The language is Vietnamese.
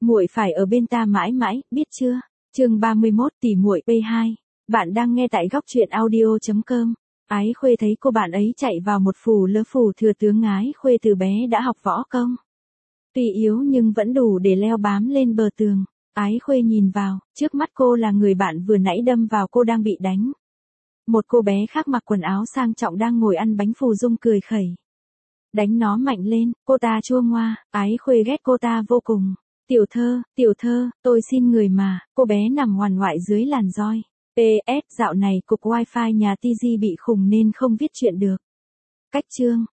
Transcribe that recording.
Muội phải ở bên ta mãi mãi, biết chưa? Chương 31 tỷ muội P2. Bạn đang nghe tại góc truyện audio.com. Ái Khuê thấy cô bạn ấy chạy vào một phủ lứa phủ thừa tướng. Ái Khuê từ bé đã học võ công. Tuy yếu nhưng vẫn đủ để leo bám lên bờ tường. Ái Khuê nhìn vào, trước mắt cô là người bạn vừa nãy đâm vào cô đang bị đánh. Một cô bé khác mặc quần áo sang trọng đang ngồi ăn bánh phù dung cười khẩy. Đánh nó mạnh lên, cô ta chua ngoa. Ái Khuê ghét cô ta vô cùng. Tiểu thơ, tôi xin người mà. Cô bé nằm ngoằn ngoại dưới làn roi. PS, dạo này cục wifi nhà TG bị khùng nên không viết chuyện được. Cách chương,